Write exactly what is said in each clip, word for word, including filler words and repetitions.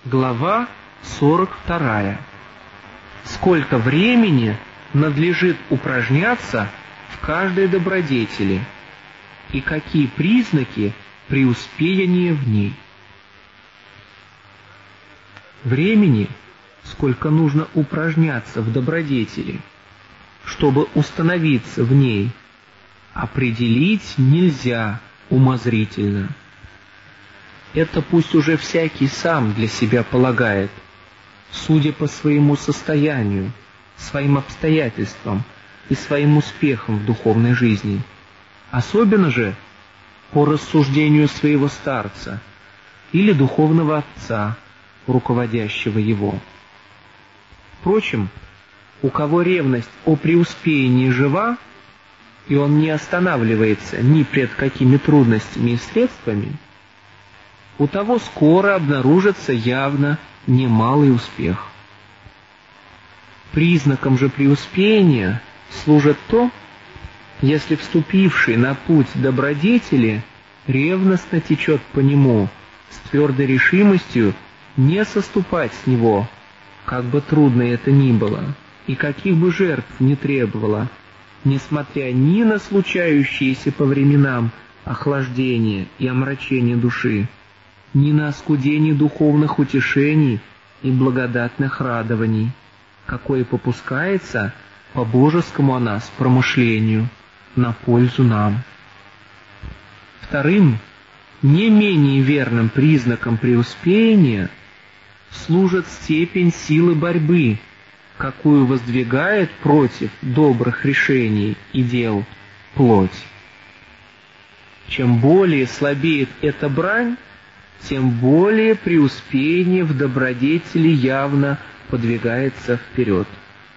Глава сорок вторая. Сколько времени надлежит упражняться в каждой добродетели и какие признаки преуспеяния в ней? Времени, сколько нужно упражняться в добродетели, чтобы установиться в ней, определить нельзя умозрительно. Это пусть уже всякий сам для себя полагает, судя по своему состоянию, своим обстоятельствам и своим успехам в духовной жизни, особенно же по рассуждению своего старца или духовного отца, руководящего его. Впрочем, у кого ревность о преуспеянии жива, и он не останавливается ни пред какими трудностями и средствами, у того скоро обнаружится явно немалый успех. Признаком же преуспеяния служит то, если вступивший на путь добродетели ревностно течет по нему с твердой решимостью не соступать с него, как бы трудно это ни было, и каких бы жертв ни требовало, несмотря ни на случающиеся по временам охлаждение и омрачение души, ни на оскудение духовных утешений и благодатных радований, какое попускается по божескому о нас промышлению на пользу нам. Вторым, не менее верным признаком преуспеяния служит степень силы борьбы, какую воздвигает против добрых решений и дел плоть. Чем более слабеет эта брань, тем более преуспеяние в добродетели явно подвигается вперед.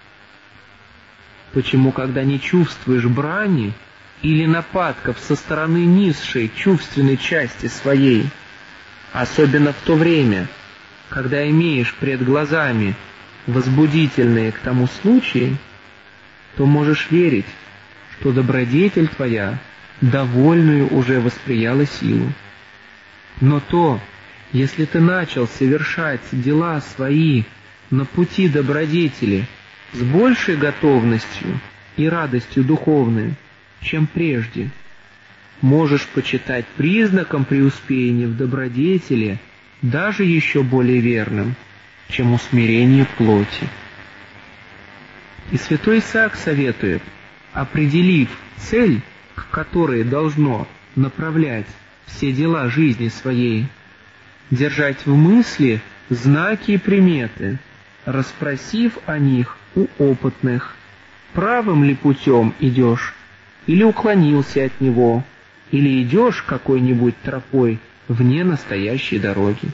Почему, когда не чувствуешь брани или нападков со стороны низшей чувственной части своей, особенно в то время, когда имеешь пред глазами возбудительные к тому случаи, то можешь верить, что добродетель твоя довольную уже восприяла силу. Но то, если ты начал совершать дела свои на пути добродетели с большей готовностью и радостью духовной, чем прежде, можешь почитать признаком преуспеяния в добродетели даже еще более верным, чем усмирение плоти. И святой Исаак советует, определив цель, к которой должно направлять все дела жизни своей, держать в мысли знаки и приметы, расспросив о них у опытных, правым ли путем идешь, или уклонился от него, или идешь какой-нибудь тропой вне настоящей дороги.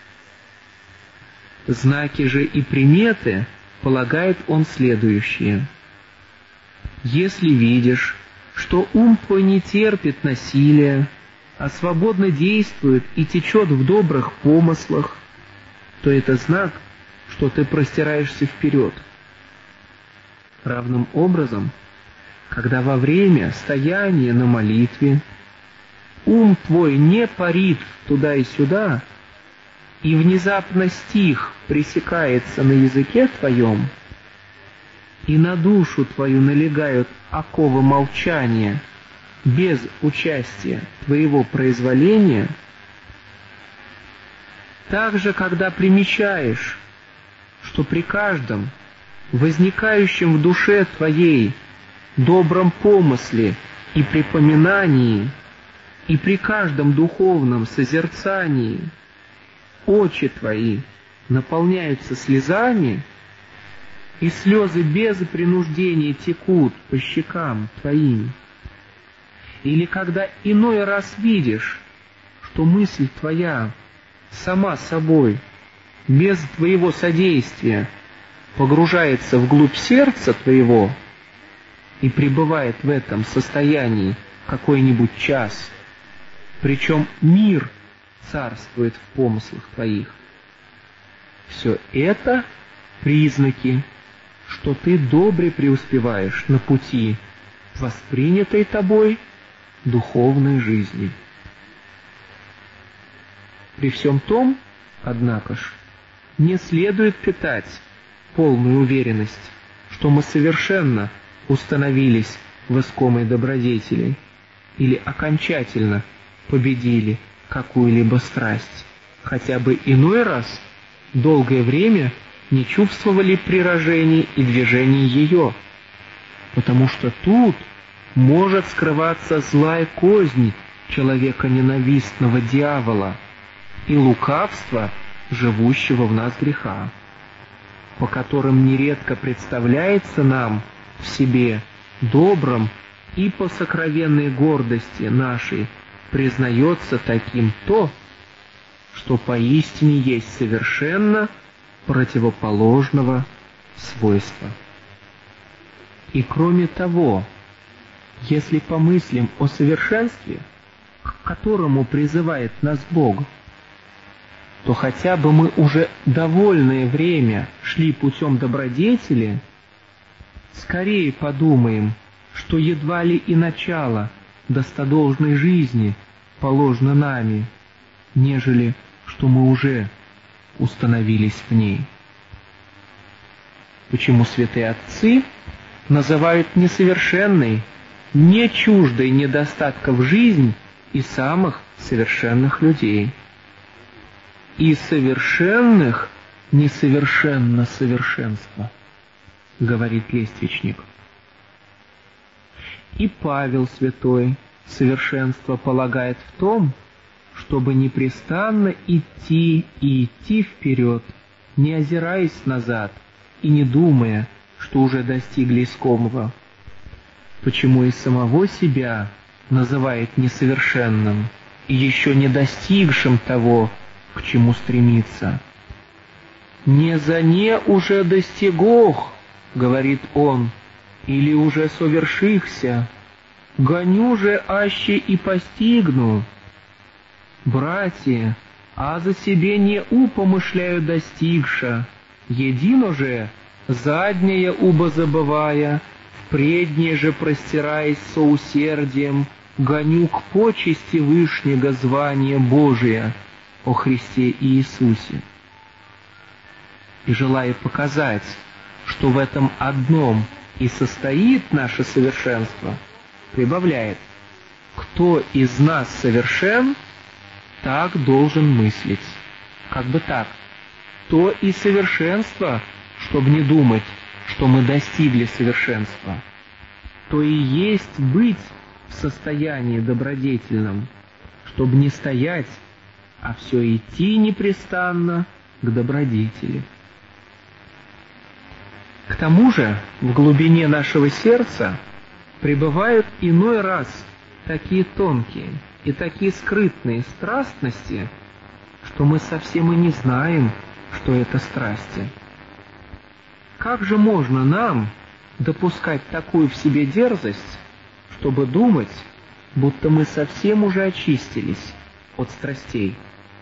Знаки же и приметы полагает он следующие. Если видишь, что ум твой не терпит насилия, а свободно действует и течет в добрых помыслах, то это знак, что ты простираешься вперед. Равным образом, когда во время стояния на молитве ум твой не парит туда и сюда, и внезапно стих пресекается на языке твоем, и на душу твою налегают оковы молчания без участия твоего произволения, также, когда примечаешь, что при каждом возникающем в душе твоей добром помысле и припоминании, и при каждом духовном созерцании очи твои наполняются слезами, и слезы без принуждения текут по щекам твоим, или когда иной раз видишь, что мысль твоя сама собой, без твоего содействия, погружается вглубь сердца твоего и пребывает в этом состоянии какой-нибудь час, причем мир царствует в помыслах твоих. Все это признаки, что ты добре преуспеваешь на пути воспринятой тобой духовной жизни. При всем том, однако ж, не следует питать полную уверенность, что мы совершенно установились в искомой добродетели или окончательно победили какую-либо страсть, хотя бы иной раз долгое время не чувствовали приражений и движений ее, потому что тут может скрываться злая кознь человека ненавистного дьявола и лукавство живущего в нас греха, по которым нередко представляется нам в себе добрым и по сокровенной гордости нашей признается таким то, что поистине есть совершенно противоположного свойства. И кроме того, если помыслим о совершенстве, к которому призывает нас Бог, то хотя бы мы уже довольное время шли путем добродетели, скорее подумаем, что едва ли и начало достодолжной жизни положено нами, нежели что мы уже установились в ней. Почему святые отцы называют несовершенной, не чуждой недостатков жизнь и самых совершенных людей? И совершенных несовершенно совершенство, говорит лествичник. И Павел святой совершенство полагает в том, чтобы непрестанно идти и идти вперед, не озираясь назад и не думая, что уже достигли искомого. Почему и самого себя называет несовершенным и еще не достигшим того, к чему стремится. «Не за не уже достигох, — говорит он, — или уже совершихся, гоню же аще и постигну. Братья, а за себе не упомышляю достигша, едино же, заднее убо забывая, впреднее же простираясь со усердием, гоню к почести вышнего звания Божия о Христе Иисусе». И желая показать, что в этом одном и состоит наше совершенство, прибавляет: «Кто из нас совершен, так должен мыслить». Как бы так, то и совершенство, чтобы не думать, что мы достигли совершенства, то и есть быть в состоянии добродетельном, чтобы не стоять, а все идти непрестанно к добродетели. К тому же в глубине нашего сердца пребывают иной раз такие тонкие и такие скрытные страстности, что мы совсем и не знаем, что это страсти. Как же можно нам допускать такую в себе дерзость, чтобы думать, будто мы совсем уже очистились от страстей?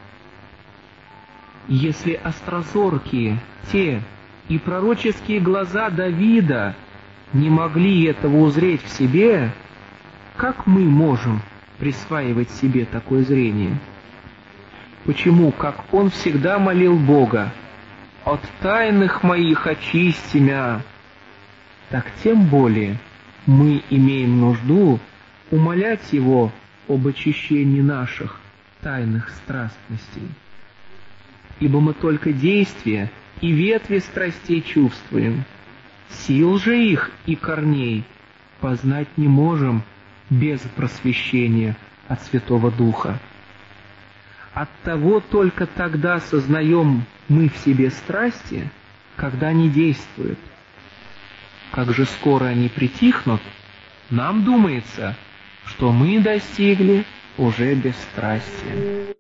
Если острозоркие те и пророческие глаза Давида не могли этого узреть в себе, как мы можем присваивать себе такое зрение? Почему, как он всегда молил Бога: «От тайных моих очисти мя», так тем более мы имеем нужду умолять Его об очищении наших тайных страстностей. Ибо мы только действия и ветви страстей чувствуем, сил же их и корней познать не можем без просвещения от Святого Духа. Оттого только тогда сознаем мы в себе страсти, когда они действуют. Как же скоро они притихнут, нам думается, что мы достигли уже бесстрастия.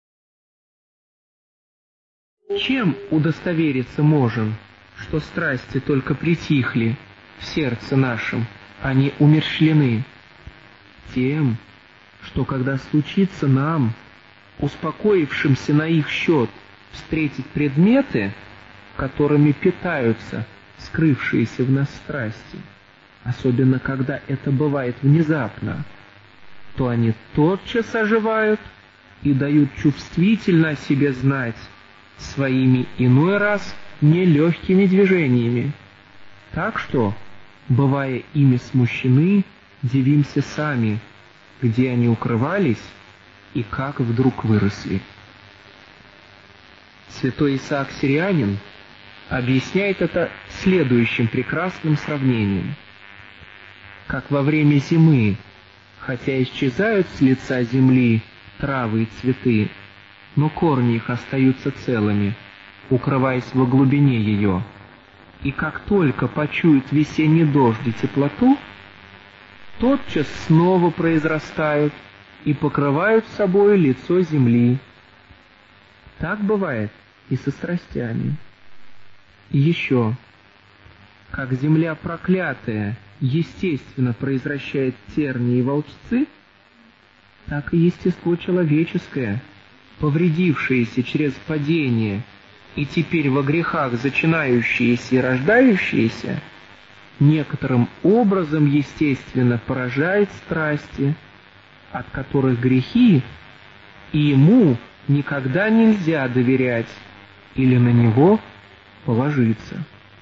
Чем удостовериться можем, что страсти только притихли в сердце нашем, а не умерщвлены? Тем, что когда случится нам, успокоившимся на их счет, встретить предметы, которыми питаются скрывшиеся в нас страсти, особенно когда это бывает внезапно, то они тотчас оживают и дают чувствительно о себе знать своими иной раз нелегкими движениями. Так что, бывая ими смущены, дивимся сами, где они укрывались и как вдруг выросли. Святой Исаак Сирианин объясняет это следующим прекрасным сравнением. Как во время зимы, хотя исчезают с лица земли травы и цветы, но корни их остаются целыми, укрываясь во глубине ее, и как только почуют весенний дождь и теплоту, тотчас снова произрастают и покрывают собой лицо земли. Так бывает и со страстями. И еще, как земля проклятая естественно произвращает тернии и волчцы, так и естество человеческое, повредившееся через падение и теперь во грехах зачинающееся и рождающееся, некоторым образом естественно поражает страсти, от которых грехи, и ему никогда нельзя доверять или на него положиться.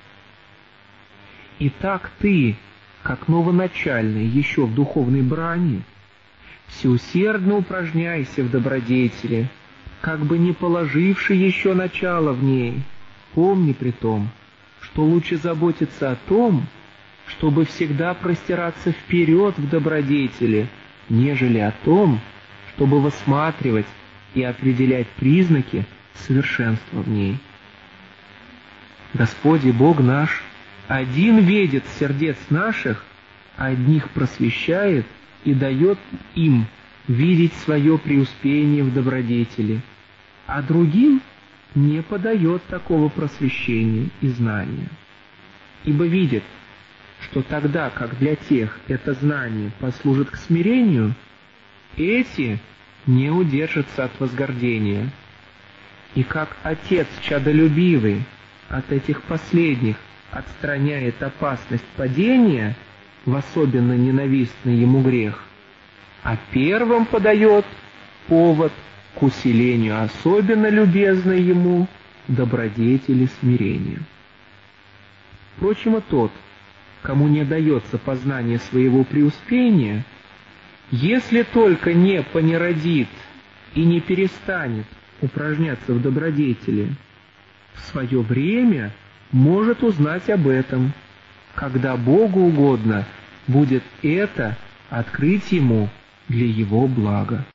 Итак, ты, как новоначальный еще в духовной брани, всеусердно упражняйся в добродетели, как бы не положивши еще начало в ней. Помни при том, что лучше заботиться о том, чтобы всегда простираться вперед в добродетели, нежели о том, чтобы высматривать и определять признаки совершенства в ней. Господь и Бог наш один ведет сердец наших, одних просвещает и дает им видеть свое преуспение в добродетели, а другим не подает такого просвещения и знания. Ибо видит, что тогда, как для тех это знание послужит к смирению, эти не удержатся от возгордения. И как Отец чадолюбивый от этих последних отстраняет опасность падения в особенно ненавистный ему грех, а первым подает повод к усилению особенно любезной ему добродетели смирения. Впрочем, и тот, кому не дается познание своего преуспения, если только не понеродит и не перестанет упражняться в добродетели, в свое время может узнать об этом, когда Богу угодно будет это открыть ему для его блага.